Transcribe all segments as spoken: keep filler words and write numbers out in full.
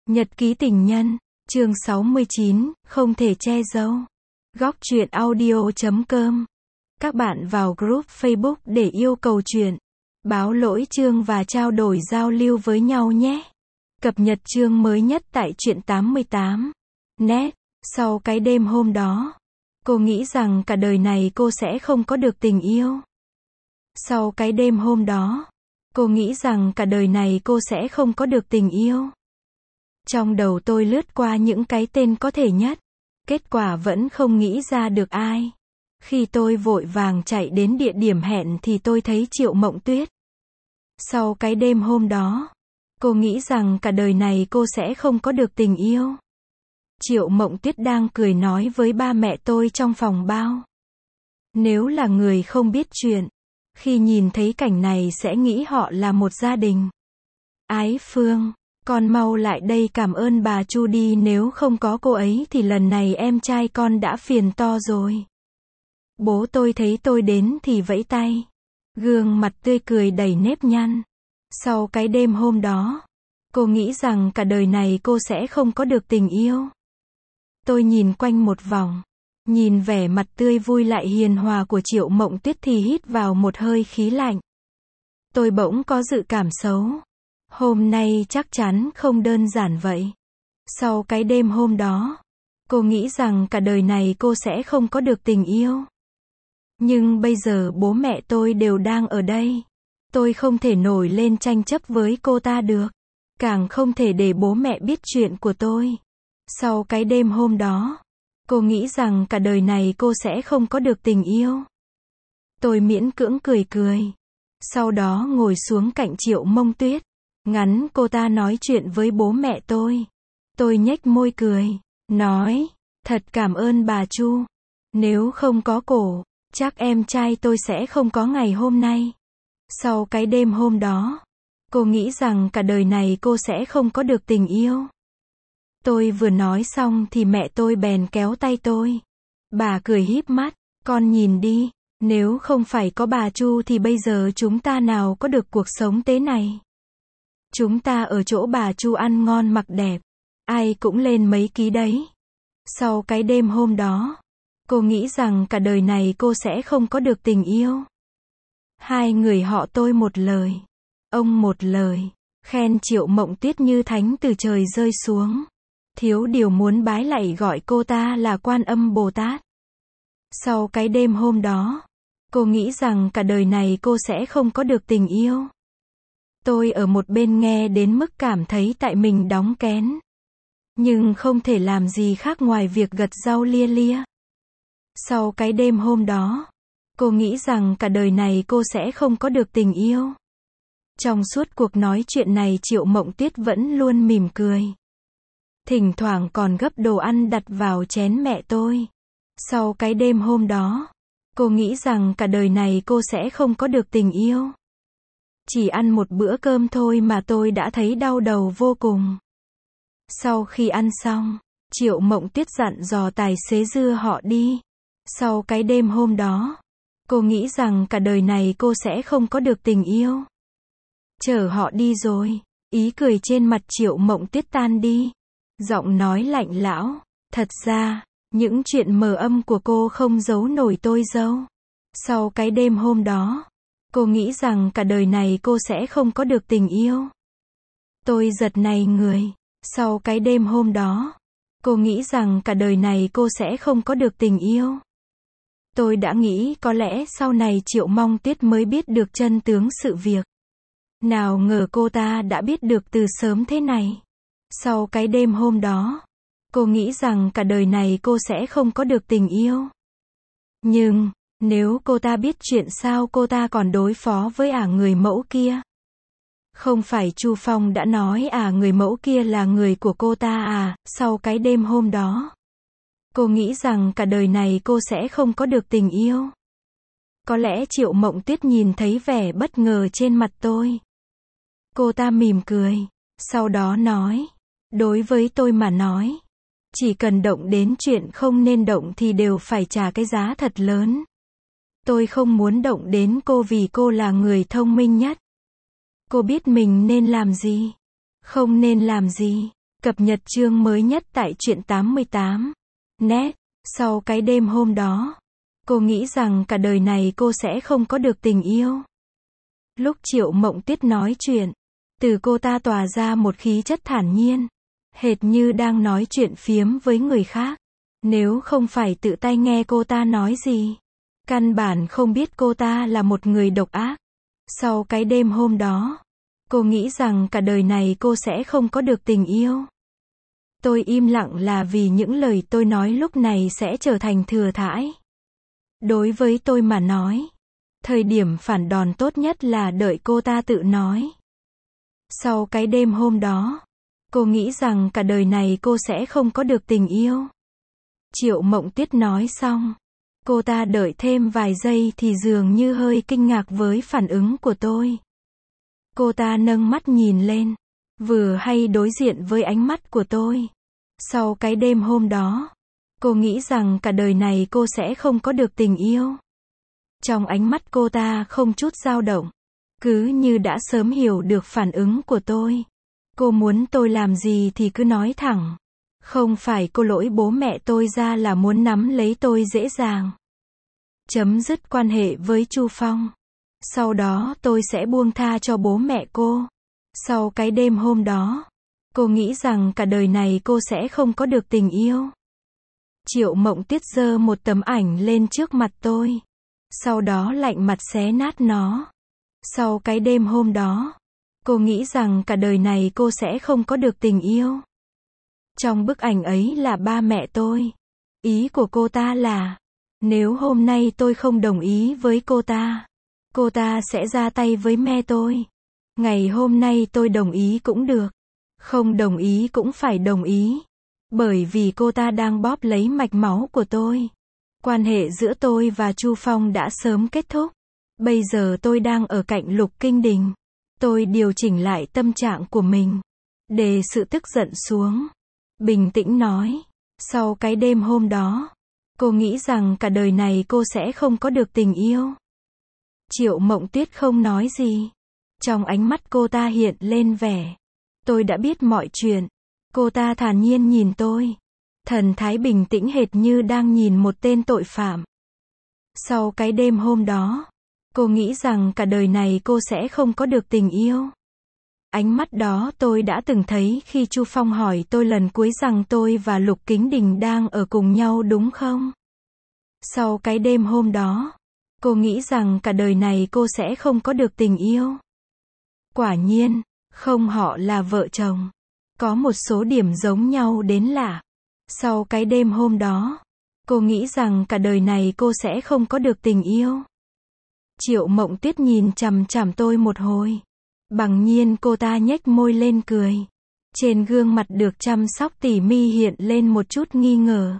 Nhật ký tình nhân, chương sáu mươi chín, không thể che giấu. Góc truyện audio chấm com. Các bạn vào group Facebook để yêu cầu truyện, báo lỗi chương và trao đổi giao lưu với nhau nhé. Cập nhật chương mới nhất tại truyện tám mươi tám net. Sau cái đêm hôm đó, cô nghĩ rằng cả đời này cô sẽ không có được tình yêu. Sau cái đêm hôm đó, cô nghĩ rằng cả đời này cô sẽ không có được tình yêu. Trong đầu tôi lướt qua những cái tên có thể nhất. Kết quả vẫn không nghĩ ra được ai. Khi tôi vội vàng chạy đến địa điểm hẹn thì tôi thấy Triệu Mộng Tuyết. Sau cái đêm hôm đó, cô nghĩ rằng cả đời này cô sẽ không có được tình yêu. Triệu Mộng Tuyết đang cười nói với ba mẹ tôi trong phòng bao. Nếu là người không biết chuyện, khi nhìn thấy cảnh này sẽ nghĩ họ là một gia đình. Ái Phương, con mau lại đây cảm ơn bà Chu đi, nếu không có cô ấy thì lần này em trai con đã phiền to rồi. Bố tôi thấy tôi đến thì vẫy tay. Gương mặt tươi cười đầy nếp nhăn. Sau cái đêm hôm đó, cô nghĩ rằng cả đời này cô sẽ không có được tình yêu. Tôi nhìn quanh một vòng. Nhìn vẻ mặt tươi vui lại hiền hòa của Triệu Mộng Tuyết thì hít vào một hơi khí lạnh. Tôi bỗng có dự cảm xấu. Hôm nay chắc chắn không đơn giản vậy. Sau cái đêm hôm đó, cô nghĩ rằng cả đời này cô sẽ không có được tình yêu. Nhưng bây giờ bố mẹ tôi đều đang ở đây. Tôi không thể nổi lên tranh chấp với cô ta được. Càng không thể để bố mẹ biết chuyện của tôi. Sau cái đêm hôm đó, cô nghĩ rằng cả đời này cô sẽ không có được tình yêu. Tôi miễn cưỡng cười cười. Sau đó ngồi xuống cạnh Triệu Mộng Tuyết. Ngắn cô ta nói chuyện với bố mẹ tôi. Tôi nhếch môi cười, nói, thật cảm ơn bà Chu. Nếu không có cổ, chắc em trai tôi sẽ không có ngày hôm nay. Sau cái đêm hôm đó, cô nghĩ rằng cả đời này cô sẽ không có được tình yêu. Tôi vừa nói xong thì mẹ tôi bèn kéo tay tôi. Bà cười híp mắt, con nhìn đi, nếu không phải có bà Chu thì bây giờ chúng ta nào có được cuộc sống thế này. Chúng ta ở chỗ bà Chu ăn ngon mặc đẹp, ai cũng lên mấy ký đấy. Sau cái đêm hôm đó, cô nghĩ rằng cả đời này cô sẽ không có được tình yêu. Hai người họ tôi một lời, ông một lời, khen Triệu Mộng Tuyết như thánh từ trời rơi xuống. Thiếu điều muốn bái lạy gọi cô ta là Quan Âm Bồ Tát. Sau cái đêm hôm đó, cô nghĩ rằng cả đời này cô sẽ không có được tình yêu. Tôi ở một bên nghe đến mức cảm thấy tại mình đóng kén. Nhưng không thể làm gì khác ngoài việc gật rau lia lia. Sau cái đêm hôm đó, cô nghĩ rằng cả đời này cô sẽ không có được tình yêu. Trong suốt cuộc nói chuyện này Triệu Mộng Tuyết vẫn luôn mỉm cười. Thỉnh thoảng còn gấp đồ ăn đặt vào chén mẹ tôi. Sau cái đêm hôm đó, cô nghĩ rằng cả đời này cô sẽ không có được tình yêu. Chỉ ăn một bữa cơm thôi mà tôi đã thấy đau đầu vô cùng. Sau khi ăn xong, Triệu Mộng Tuyết dặn dò tài xế đưa họ đi. Sau cái đêm hôm đó, cô nghĩ rằng cả đời này cô sẽ không có được tình yêu. Chở họ đi rồi, ý cười trên mặt Triệu Mộng Tuyết tan đi. Giọng nói lạnh lẽo, thật ra, những chuyện mờ âm của cô không giấu nổi tôi dâu. Sau cái đêm hôm đó, cô nghĩ rằng cả đời này cô sẽ không có được tình yêu. Tôi giật nảy người. Sau cái đêm hôm đó, cô nghĩ rằng cả đời này cô sẽ không có được tình yêu. Tôi đã nghĩ có lẽ sau này Triệu Mộng Tuyết mới biết được chân tướng sự việc. Nào ngờ cô ta đã biết được từ sớm thế này. Sau cái đêm hôm đó, cô nghĩ rằng cả đời này cô sẽ không có được tình yêu. Nhưng, nếu cô ta biết chuyện sao cô ta còn đối phó với ả người mẫu kia. Không phải Chu Phong đã nói à người mẫu kia là người của cô ta à. Sau cái đêm hôm đó, cô nghĩ rằng cả đời này cô sẽ không có được tình yêu. Có lẽ Triệu Mộng Tuyết nhìn thấy vẻ bất ngờ trên mặt tôi. Cô ta mỉm cười, sau đó nói, đối với tôi mà nói, chỉ cần động đến chuyện không nên động thì đều phải trả cái giá thật lớn. Tôi không muốn động đến cô vì cô là người thông minh nhất. Cô biết mình nên làm gì, không nên làm gì. Cập nhật chương mới nhất tại truyện tám mươi tám net. Sau cái đêm hôm đó, cô nghĩ rằng cả đời này cô sẽ không có được tình yêu. Lúc Triệu Mộng Tuyết nói chuyện, từ cô ta tỏa ra một khí chất thản nhiên, hệt như đang nói chuyện phiếm với người khác. Nếu không phải tự tay nghe cô ta nói gì, căn bản không biết cô ta là một người độc ác. Sau cái đêm hôm đó, cô nghĩ rằng cả đời này cô sẽ không có được tình yêu. Tôi im lặng là vì những lời tôi nói lúc này sẽ trở thành thừa thãi. Đối với tôi mà nói, thời điểm phản đòn tốt nhất là đợi cô ta tự nói. Sau cái đêm hôm đó, cô nghĩ rằng cả đời này cô sẽ không có được tình yêu. Triệu Mộng Tuyết nói xong, cô ta đợi thêm vài giây thì dường như hơi kinh ngạc với phản ứng của tôi. Cô ta nâng mắt nhìn lên, vừa hay đối diện với ánh mắt của tôi. Sau cái đêm hôm đó, cô nghĩ rằng cả đời này cô sẽ không có được tình yêu. Trong ánh mắt cô ta không chút dao động, cứ như đã sớm hiểu được phản ứng của tôi. Cô muốn tôi làm gì thì cứ nói thẳng. Không phải cô lỗi bố mẹ tôi ra là muốn nắm lấy tôi dễ dàng. Chấm dứt quan hệ với Chu Phong. Sau đó tôi sẽ buông tha cho bố mẹ cô. Sau cái đêm hôm đó, cô nghĩ rằng cả đời này cô sẽ không có được tình yêu. Triệu Mộng Tuyết giơ một tấm ảnh lên trước mặt tôi. Sau đó lạnh mặt xé nát nó. Sau cái đêm hôm đó, cô nghĩ rằng cả đời này cô sẽ không có được tình yêu. Trong bức ảnh ấy là ba mẹ tôi. Ý của cô ta là, nếu hôm nay tôi không đồng ý với cô ta, cô ta sẽ ra tay với mẹ tôi. Ngày hôm nay tôi đồng ý cũng được, không đồng ý cũng phải đồng ý. Bởi vì cô ta đang bóp lấy mạch máu của tôi. Quan hệ giữa tôi và Chu Phong đã sớm kết thúc. Bây giờ tôi đang ở cạnh Lục Kinh Đình. Tôi điều chỉnh lại tâm trạng của mình, để sự tức giận xuống. Bình tĩnh nói, sau cái đêm hôm đó, cô nghĩ rằng cả đời này cô sẽ không có được tình yêu. Triệu Mộng Tuyết không nói gì. Trong ánh mắt cô ta hiện lên vẻ, tôi đã biết mọi chuyện. Cô ta thản nhiên nhìn tôi. Thần thái bình tĩnh hệt như đang nhìn một tên tội phạm. Sau cái đêm hôm đó, cô nghĩ rằng cả đời này cô sẽ không có được tình yêu. Ánh mắt đó tôi đã từng thấy khi Chu Phong hỏi tôi lần cuối rằng tôi và Lục Kính Đình đang ở cùng nhau đúng không? Sau cái đêm hôm đó, cô nghĩ rằng cả đời này cô sẽ không có được tình yêu. Quả nhiên, không, họ là vợ chồng. Có một số điểm giống nhau đến lạ. Sau cái đêm hôm đó, cô nghĩ rằng cả đời này cô sẽ không có được tình yêu. Triệu Mộng Tuyết nhìn chằm chằm tôi một hồi. Bằng nhiên cô ta nhếch môi lên cười. Trên gương mặt được chăm sóc tỉ mi hiện lên một chút nghi ngờ.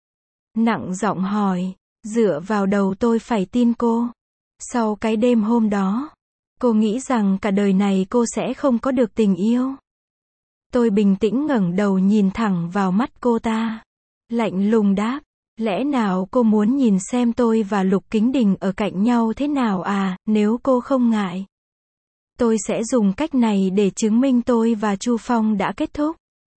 Nặng giọng hỏi, dựa vào đầu tôi phải tin cô. Sau cái đêm hôm đó, cô nghĩ rằng cả đời này cô sẽ không có được tình yêu. Tôi bình tĩnh ngẩng đầu nhìn thẳng vào mắt cô ta. Lạnh lùng đáp, lẽ nào cô muốn nhìn xem tôi và Lục Kính Đình ở cạnh nhau thế nào à? Nếu cô không ngại, tôi sẽ dùng cách này để chứng minh tôi và Chu Phong đã kết thúc.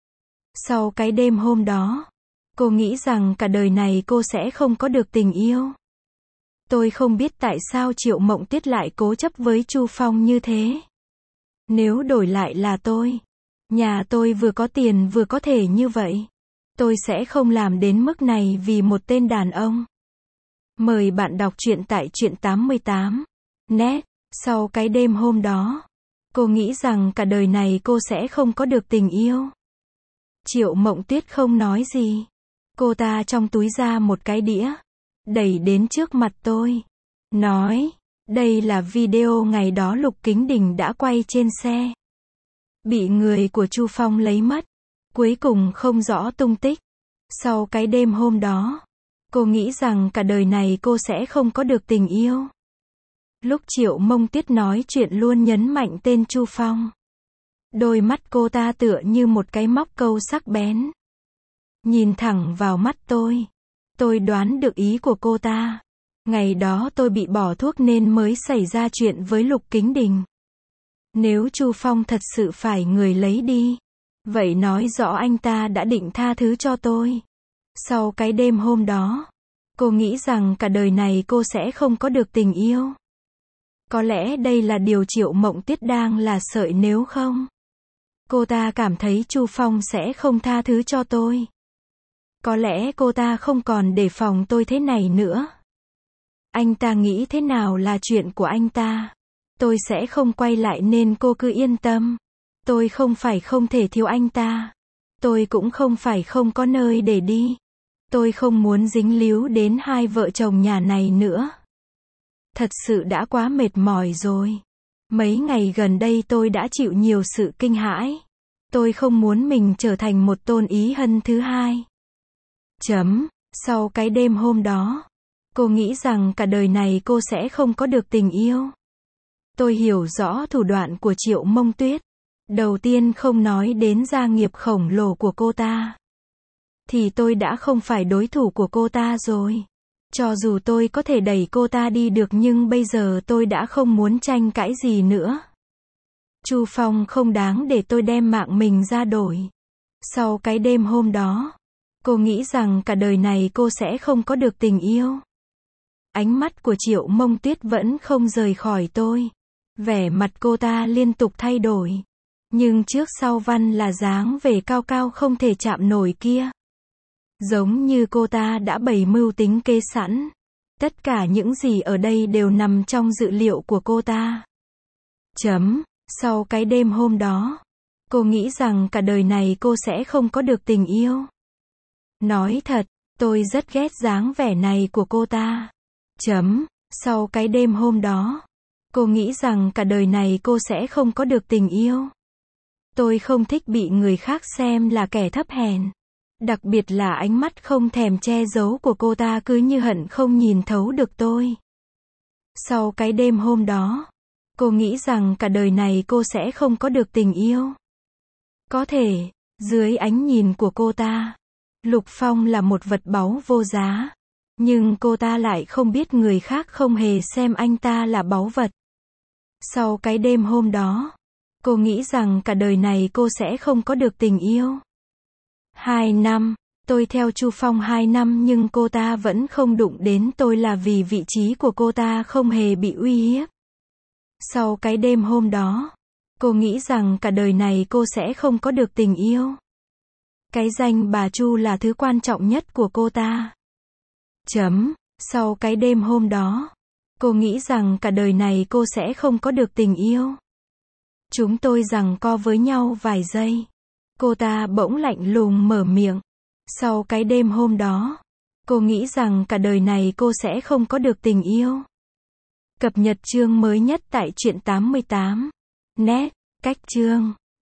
Sau cái đêm hôm đó, cô nghĩ rằng cả đời này cô sẽ không có được tình yêu. Tôi không biết tại sao Triệu Mộng Tuyết lại cố chấp với Chu Phong như thế. Nếu đổi lại là tôi, nhà tôi vừa có tiền vừa có thể như vậy, tôi sẽ không làm đến mức này vì một tên đàn ông. Mời bạn đọc truyện tại truyện tám mươi tám net. Sau cái đêm hôm đó, cô nghĩ rằng cả đời này cô sẽ không có được tình yêu. Triệu Mộng Tuyết không nói gì. Cô ta trong túi ra một cái đĩa, đẩy đến trước mặt tôi. Nói, đây là video ngày đó Lục Kính Đình đã quay trên xe. Bị người của Chu Phong lấy mất. Cuối cùng không rõ tung tích. Sau cái đêm hôm đó, cô nghĩ rằng cả đời này cô sẽ không có được tình yêu. Lúc Triệu Mộng Tuyết nói chuyện luôn nhấn mạnh tên Chu Phong. Đôi mắt cô ta tựa như một cái móc câu sắc bén. Nhìn thẳng vào mắt tôi. Tôi đoán được ý của cô ta. Ngày đó tôi bị bỏ thuốc nên mới xảy ra chuyện với Lục Kính Đình. Nếu Chu Phong thật sự phải người lấy đi, Vậy nói rõ anh ta đã định tha thứ cho tôi. Sau cái đêm hôm đó, cô nghĩ rằng cả đời này cô sẽ không có được tình yêu. Có lẽ đây là điều Triệu Mộng Tuyết đang là sợi nếu không. Cô ta cảm thấy Chu Phong sẽ không tha thứ cho tôi. Có lẽ cô ta không còn đề phòng tôi thế này nữa. Anh ta nghĩ thế nào là chuyện của anh ta. Tôi sẽ không quay lại nên cô cứ yên tâm. Tôi không phải không thể thiếu anh ta. Tôi cũng không phải không có nơi để đi. Tôi không muốn dính líu đến hai vợ chồng nhà này nữa. Thật sự đã quá mệt mỏi rồi. Mấy ngày gần đây tôi đã chịu nhiều sự kinh hãi. Tôi không muốn mình trở thành một Tôn Ý Hân thứ hai. Chấm. Sau cái đêm hôm đó, cô nghĩ rằng cả đời này cô sẽ không có được tình yêu. Tôi hiểu rõ thủ đoạn của Triệu Mông Tuyết. Đầu tiên không nói đến gia nghiệp khổng lồ của cô ta. Thì tôi đã không phải đối thủ của cô ta rồi. Cho dù tôi có thể đẩy cô ta đi được nhưng bây giờ tôi đã không muốn tranh cãi gì nữa. Chu Phong không đáng để tôi đem mạng mình ra đổi. Sau cái đêm hôm đó, cô nghĩ rằng cả đời này cô sẽ không có được tình yêu. Ánh mắt của Triệu Mông Tuyết vẫn không rời khỏi tôi. Vẻ mặt cô ta liên tục thay đổi. Nhưng trước sau văn là dáng vẻ cao cao không thể chạm nổi kia. Giống như cô ta đã bày mưu tính kế sẵn. Tất cả những gì ở đây đều nằm trong dự liệu của cô ta. Chấm. Sau cái đêm hôm đó, cô nghĩ rằng cả đời này cô sẽ không có được tình yêu. Nói thật, tôi rất ghét dáng vẻ này của cô ta. Chấm. Sau cái đêm hôm đó, cô nghĩ rằng cả đời này cô sẽ không có được tình yêu. Tôi không thích bị người khác xem là kẻ thấp hèn. Đặc biệt là ánh mắt không thèm che giấu của cô ta cứ như hận không nhìn thấu được tôi. Sau cái đêm hôm đó, cô nghĩ rằng cả đời này cô sẽ không có được tình yêu. Có thể, dưới ánh nhìn của cô ta, Lục Phong là một vật báu vô giá. Nhưng cô ta lại không biết người khác không hề xem anh ta là báu vật. Sau cái đêm hôm đó, cô nghĩ rằng cả đời này cô sẽ không có được tình yêu. Hai năm, tôi theo Chu Phong hai năm nhưng cô ta vẫn không đụng đến tôi là vì vị trí của cô ta không hề bị uy hiếp. Sau cái đêm hôm đó, cô nghĩ rằng cả đời này cô sẽ không có được tình yêu. Cái danh bà Chu là thứ quan trọng nhất của cô ta. Chấm. Sau cái đêm hôm đó, cô nghĩ rằng cả đời này cô sẽ không có được tình yêu. Chúng tôi giằng co với nhau vài giây. Cô ta bỗng lạnh lùng mở miệng. Sau cái đêm hôm đó, cô nghĩ rằng cả đời này cô sẽ không có được tình yêu. Cập nhật chương mới nhất tại truyện tám mươi tám net, cách chương.